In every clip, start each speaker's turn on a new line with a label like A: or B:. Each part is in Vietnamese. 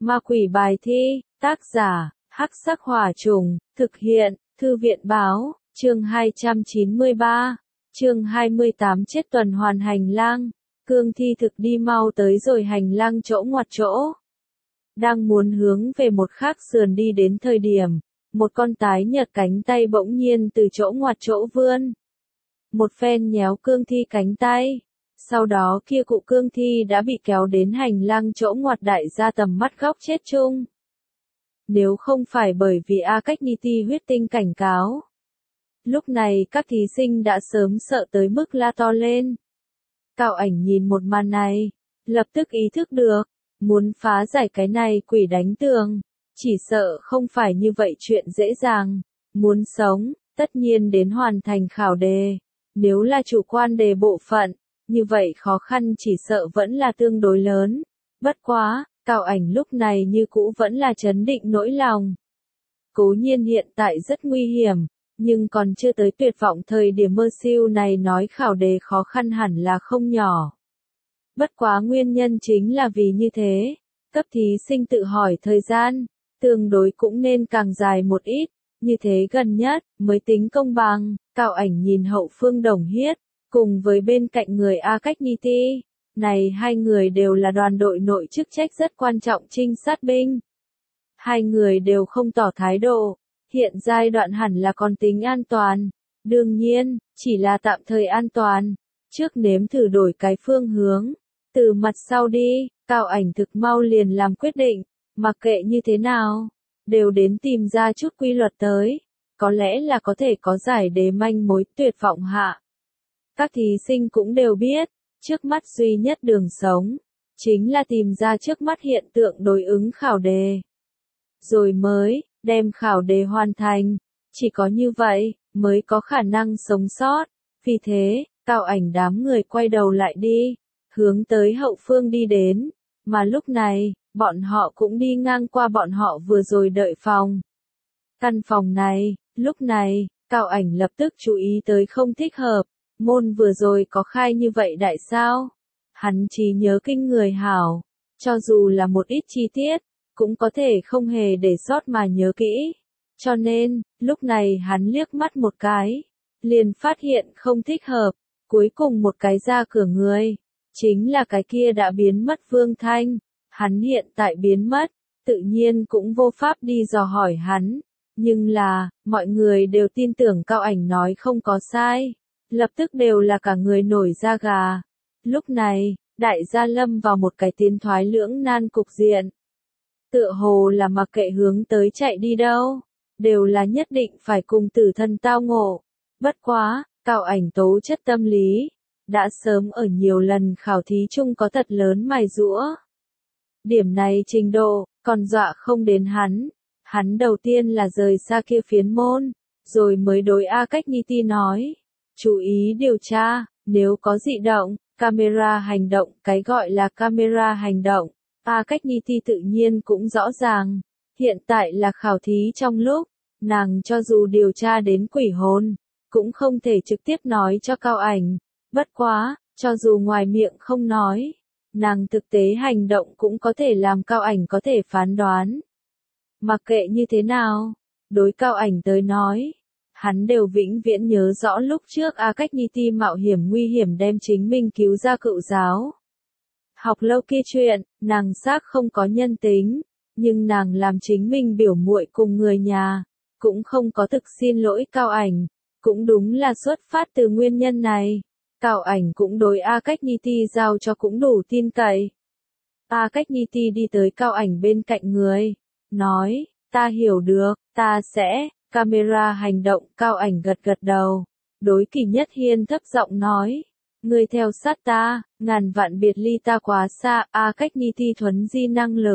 A: Ma quỷ bài thi, tác giả, Hắc Sắc Hỏa Trùng, thực hiện, Thư viện báo, chương 293, chương 28 chết tuần hoàn hành lang, cương thi thực đi mau tới rồi hành lang chỗ ngoặt chỗ. Đang muốn hướng về một khác sườn đi đến thời điểm, một con tái nhợt cánh tay bỗng nhiên từ chỗ ngoặt chỗ vươn. Một phen nhéo cương thi cánh tay. Sau đó kia cụ cương thi đã bị kéo đến hành lang chỗ ngoặt đại ra tầm mắt góc chết chung. Nếu không phải bởi vì A Cách Ni Ti huyết tinh cảnh cáo. Lúc này các thí sinh đã sớm sợ tới mức la to lên. Cao Ảnh nhìn một màn này, lập tức ý thức được, muốn phá giải cái này quỷ đánh tường, chỉ sợ không phải như vậy chuyện dễ dàng. Muốn sống, tất nhiên đến hoàn thành khảo đề. Nếu là chủ quan đề bộ phận, như vậy khó khăn chỉ sợ vẫn là tương đối lớn. Bất quá, Cao Ảnh lúc này như cũ vẫn là trấn định nỗi lòng. Cố nhiên hiện tại rất nguy hiểm, nhưng còn chưa tới tuyệt vọng thời điểm mơ siêu này nói khảo đề khó khăn hẳn là không nhỏ. Bất quá nguyên nhân chính là vì như thế, cấp thí sinh tự hỏi thời gian, tương đối cũng nên càng dài một ít, như thế gần nhất, mới tính công bằng. Cao Ảnh nhìn hậu phương Đồng Hiết, cùng với bên cạnh người A Cách Ni Ti, này hai người đều là đoàn đội nội chức trách rất quan trọng trinh sát binh. Hai người đều không tỏ thái độ, hiện giai đoạn hẳn là còn tính an toàn, đương nhiên, chỉ là tạm thời an toàn, trước nếm thử đổi cái phương hướng, từ mặt sau đi. Cao Ảnh thực mau liền làm quyết định, mặc kệ như thế nào, đều đến tìm ra chút quy luật tới, có lẽ là có thể có giải đề manh mối tuyệt vọng hạ. Các thí sinh cũng đều biết, trước mắt duy nhất đường sống, chính là tìm ra trước mắt hiện tượng đối ứng khảo đề. Rồi mới, đem khảo đề hoàn thành, chỉ có như vậy, mới có khả năng sống sót. Vì thế, Cao Ảnh đám người quay đầu lại đi, hướng tới hậu phương đi đến, mà lúc này, bọn họ cũng đi ngang qua bọn họ vừa rồi đợi phòng. Căn phòng này, lúc này, Cao Ảnh lập tức chú ý tới không thích hợp. Môn vừa rồi có khai như vậy đại sao? Hắn trí nhớ kinh người hảo, cho dù là một ít chi tiết, cũng có thể không hề để sót mà nhớ kỹ. Cho nên, lúc này hắn liếc mắt một cái, liền phát hiện không thích hợp, cuối cùng một cái ra cửa người, chính là cái kia đã biến mất Vương Thanh. Hắn hiện tại biến mất, tự nhiên cũng vô pháp đi dò hỏi hắn, nhưng là, mọi người đều tin tưởng Cao Ảnh nói không có sai. Lập tức đều là cả người nổi da gà. Lúc này, đại gia lâm vào một cái tiến thoái lưỡng nan cục diện. Tựa hồ là mặc kệ hướng tới chạy đi đâu, đều là nhất định phải cùng tử thân tao ngộ. Bất quá, Cao Ảnh tố chất tâm lý, đã sớm ở nhiều lần khảo thí chung có thật lớn mài giũa. Điểm này trình độ, còn dọa không đến hắn. Hắn đầu tiên là rời xa kia phiến môn, rồi mới đối A Cách Ni Ti nói. Chú ý điều tra, nếu có dị động, camera hành động. Cái gọi là camera hành động, A Cách Ni Ti tự nhiên cũng rõ ràng. Hiện tại là khảo thí trong lúc, nàng cho dù điều tra đến quỷ hồn, cũng không thể trực tiếp nói cho Cao Ảnh. Bất quá, cho dù ngoài miệng không nói, nàng thực tế hành động cũng có thể làm Cao Ảnh có thể phán đoán. Mặc kệ như thế nào, đối Cao Ảnh tới nói, hắn đều vĩnh viễn nhớ rõ lúc trước A Cách Ni Ti mạo hiểm nguy hiểm đem chính mình cứu ra Cựu giáo. Học lâu kia chuyện, nàng xác không có nhân tính, nhưng nàng làm chính mình biểu muội cùng người nhà, cũng không có thực xin lỗi Cao Ảnh, cũng đúng là xuất phát từ nguyên nhân này. Cao Ảnh cũng đối A Cách Ni Ti giao cho cũng đủ tin cậy. A Cách Ni Ti đi tới Cao Ảnh bên cạnh người, nói, ta hiểu được, ta sẽ. Camera hành động. Cao Ảnh gật gật đầu, đối Kỳ Nhất Hiên thấp giọng nói, ngươi theo sát ta, ngàn vạn biệt ly ta quá xa. A Cách Ni Ti thuấn di năng lực,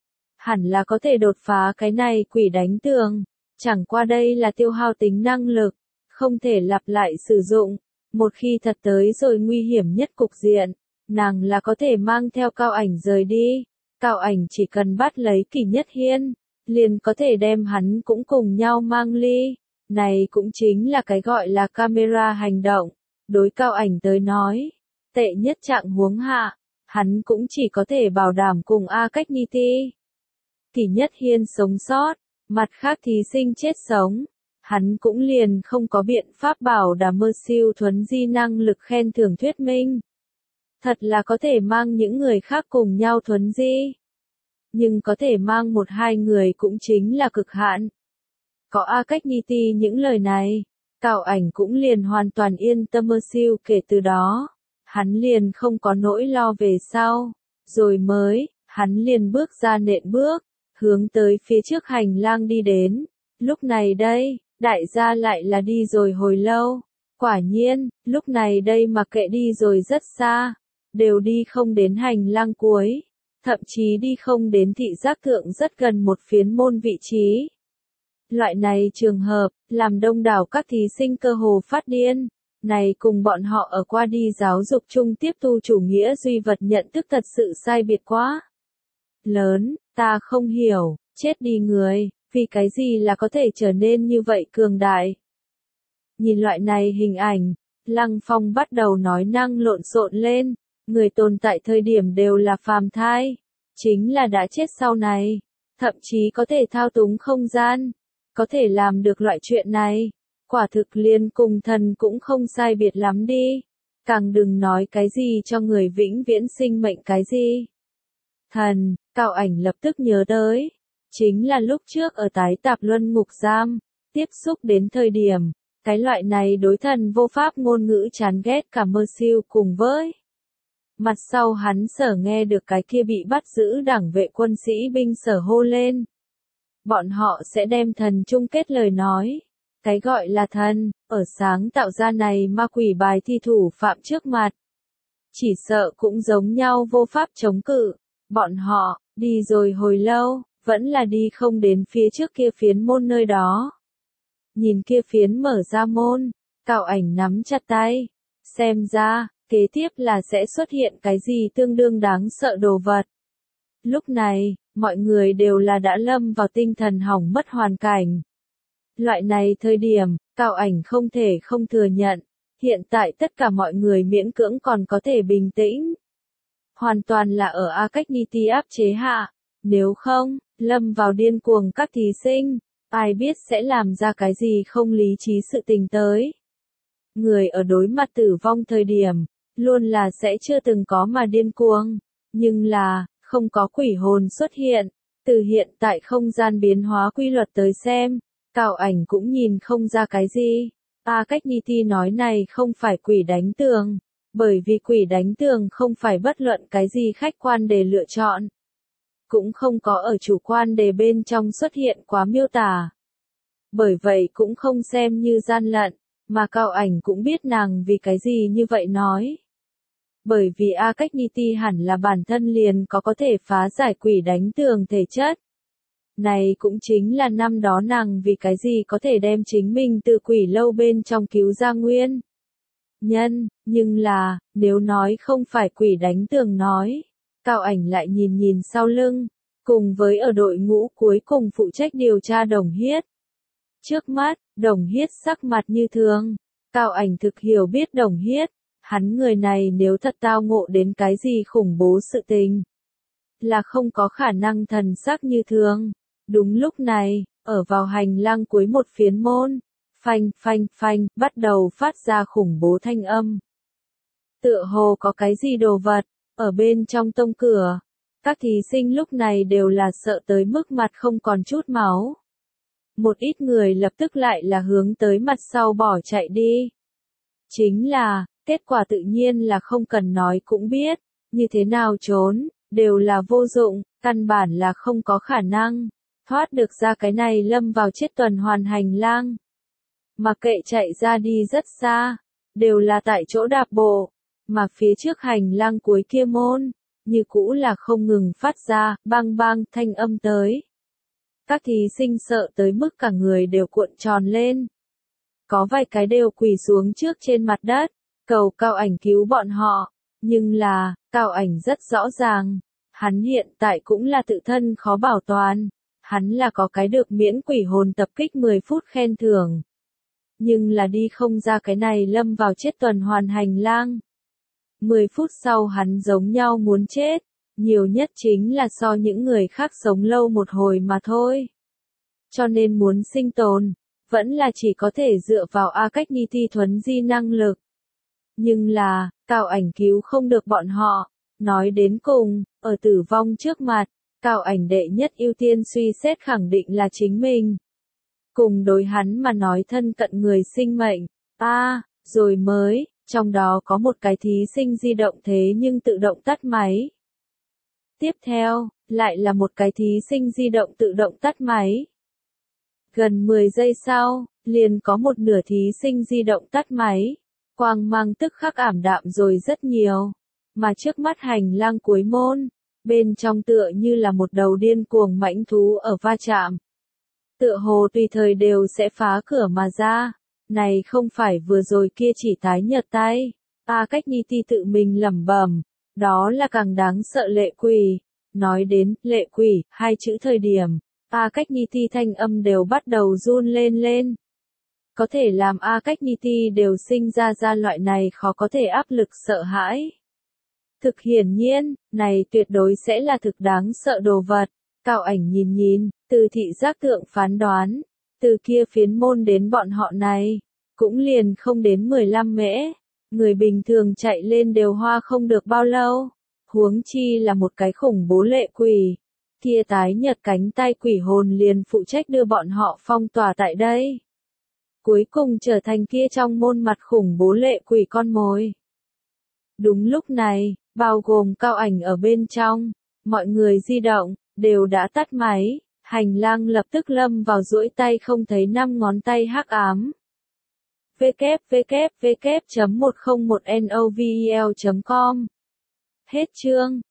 A: hẳn là có thể đột phá cái này quỷ đánh tường, chẳng qua đây là tiêu hao tính năng lực, không thể lặp lại sử dụng. Một khi thật tới rồi nguy hiểm nhất cục diện, nàng là có thể mang theo Cao Ảnh rời đi. Cao Ảnh chỉ cần bắt lấy Kỳ Nhất Hiên, liền có thể đem hắn cũng cùng nhau mang ly. Này cũng chính là cái gọi là camera hành động. Đối Cao Ảnh tới nói, tệ nhất trạng huống hạ, hắn cũng chỉ có thể bảo đảm cùng A Cách Ni Ti Kỷ Nhất Hiên sống sót, mặt khác thí sinh chết sống. Hắn cũng liền không có biện pháp bảo đảm mơ siêu thuấn di năng lực khen thưởng thuyết minh. Thật là có thể mang những người khác cùng nhau thuấn di. Nhưng có thể mang một hai người cũng chính là cực hạn. Có A Cách Ni Ti những lời này, Cao Ảnh cũng liền hoàn toàn yên tâm mơ siêu kể từ đó. Hắn liền không có nỗi lo về sau. Rồi mới, hắn liền bước ra nện bước, hướng tới phía trước hành lang đi đến. Lúc này đây, đại gia lại là đi rồi hồi lâu. Quả nhiên, lúc này đây mà kệ đi rồi rất xa, đều đi không đến hành lang cuối, thậm chí đi không đến thị giác thượng rất gần một phiến môn vị trí. Loại này trường hợp, làm đông đảo các thí sinh cơ hồ phát điên. Này cùng bọn họ ở qua đi giáo dục chung tiếp thu chủ nghĩa duy vật nhận thức thật sự sai biệt quá. Lớn, ta không hiểu, chết đi người, vì cái gì là có thể trở nên như vậy cường đại. Nhìn loại này hình ảnh, Lăng Phong bắt đầu nói năng lộn xộn lên, người tồn tại thời điểm đều là phàm thai, chính là đã chết sau này, thậm chí có thể thao túng không gian, có thể làm được loại chuyện này. Quả thực liên cùng thần cũng không sai biệt lắm đi. Càng đừng nói cái gì cho người vĩnh viễn sinh mệnh cái gì. Thần, Cao Ảnh lập tức nhớ tới. Chính là lúc trước ở tái tạp luân ngục giam, tiếp xúc đến thời điểm, cái loại này đối thần vô pháp ngôn ngữ chán ghét cả mơ siêu cùng với. Mặt sau hắn sở nghe được cái kia bị bắt giữ đảng vệ quân sĩ binh sở hô lên. Bọn họ sẽ đem thần chung kết lời nói. Cái gọi là thần, ở sáng tạo ra này ma quỷ bài thi thủ phạm trước mặt. Chỉ sợ cũng giống nhau vô pháp chống cự. Bọn họ, đi rồi hồi lâu, vẫn là đi không đến phía trước kia phiến môn nơi đó. Nhìn kia phiến mở ra môn, Cao Ảnh nắm chặt tay. Xem ra, kế tiếp là sẽ xuất hiện cái gì tương đương đáng sợ đồ vật. Lúc này, mọi người đều là đã lâm vào tinh thần hỏng mất hoàn cảnh. Loại này thời điểm, Cao Ảnh không thể không thừa nhận, hiện tại tất cả mọi người miễn cưỡng còn có thể bình tĩnh. Hoàn toàn là ở A Cách Ni Ti áp chế hạ, nếu không, lâm vào điên cuồng các thí sinh, ai biết sẽ làm ra cái gì không lý trí sự tình tới. Người ở đối mặt tử vong thời điểm, luôn là sẽ chưa từng có mà điên cuồng, nhưng là, không có quỷ hồn xuất hiện, từ hiện tại không gian biến hóa quy luật tới xem. Cao Ảnh cũng nhìn không ra cái gì. A Cách Ni Ti nói này không phải quỷ đánh tường, bởi vì quỷ đánh tường không phải bất luận cái gì khách quan để lựa chọn. Cũng không có ở chủ quan đề bên trong xuất hiện quá miêu tả. Bởi vậy cũng không xem như gian lận, mà Cao Ảnh cũng biết nàng vì cái gì như vậy nói. Bởi vì A Cách Ni Ti hẳn là bản thân liền có thể phá giải quỷ đánh tường thể chất. Này cũng chính là năm đó nàng vì cái gì có thể đem chính mình từ quỷ lâu bên trong cứu ra nguyên nhân, nhưng là, nếu nói không phải quỷ đánh tường nói, Cao Ảnh lại nhìn nhìn sau lưng, cùng với ở đội ngũ cuối cùng phụ trách điều tra Đồng Hiết. Trước mắt, Đồng Hiết sắc mặt như thường, Cao Ảnh thực hiểu biết Đồng Hiết, hắn người này nếu thật tao ngộ đến cái gì khủng bố sự tình, là không có khả năng thần sắc như thường. Đúng lúc này, ở vào hành lang cuối một phiến môn, phanh phanh phanh, bắt đầu phát ra khủng bố thanh âm. Tựa hồ có cái gì đồ vật, ở bên trong tông cửa. Các thí sinh lúc này đều là sợ tới mức mặt không còn chút máu. Một ít người lập tức lại là hướng tới mặt sau bỏ chạy đi. Chính là, kết quả tự nhiên là không cần nói cũng biết, như thế nào trốn, đều là vô dụng, căn bản là không có khả năng. Thoát được ra cái này lâm vào chết tuần hoàn hành lang. Mà kệ chạy ra đi rất xa, đều là tại chỗ đạp bộ, mà phía trước hành lang cuối kia môn, như cũ là không ngừng phát ra, bang bang thanh âm tới. Các thí sinh sợ tới mức cả người đều cuộn tròn lên. Có vài cái đều quỳ xuống trước trên mặt đất, cầu Cao Ảnh cứu bọn họ, nhưng là, Cao Ảnh rất rõ ràng, hắn hiện tại cũng là tự thân khó bảo toàn. Hắn là có cái được miễn quỷ hồn tập kích 10 phút khen thưởng. Nhưng là đi không ra cái này lâm vào chết tuần hoàn hành lang. 10 phút sau hắn giống nhau muốn chết, nhiều nhất chính là so những người khác sống lâu một hồi mà thôi. Cho nên muốn sinh tồn, vẫn là chỉ có thể dựa vào A Cách Ni Ti thuấn di năng lực. Nhưng là, Cao Ảnh cứu không được bọn họ. Nói đến cùng, ở tử vong trước mặt, Cao Ảnh đệ nhất ưu tiên suy xét khẳng định là chính mình. Cùng đối hắn mà nói thân cận người sinh mệnh, rồi mới, trong đó có một cái thí sinh di động thế nhưng tự động tắt máy. Tiếp theo, lại là một cái thí sinh di động tự động tắt máy. Gần 10 giây sau, liền có một nửa thí sinh di động tắt máy. Quang mang tức khắc ảm đạm rồi rất nhiều. Mà trước mắt hành lang cuối môn, bên trong tựa như là một đầu điên cuồng mãnh thú ở va chạm. Tựa hồ tùy thời đều sẽ phá cửa mà ra. Này không phải vừa rồi kia chỉ tái nhợt tay. A Cách Ni Ti tự mình lẩm bẩm, đó là càng đáng sợ lệ quỷ. Nói đến lệ quỷ, hai chữ thời điểm, A Cách Ni Ti thanh âm đều bắt đầu run lên. Có thể làm A Cách Ni Ti đều sinh ra loại này khó có thể áp lực sợ hãi. Thực hiển nhiên, này tuyệt đối sẽ là thực đáng sợ đồ vật. Cao Ảnh nhìn, từ thị giác thượng phán đoán, từ kia phiến môn đến bọn họ này, cũng liền không đến 15 mễ. Người bình thường chạy lên đều hoa không được bao lâu. Huống chi là một cái khủng bố lệ quỷ. Kia tái nhợt cánh tay quỷ hồn liền phụ trách đưa bọn họ phong tỏa tại đây. Cuối cùng trở thành kia trong môn mặt khủng bố lệ quỷ con mồi. Đúng lúc này, bao gồm Cao Ảnh ở bên trong, mọi người di động, đều đã tắt máy, hành lang lập tức lâm vào duỗi tay không thấy 5 ngón tay hắc ám. www.101novel.com Hết chương.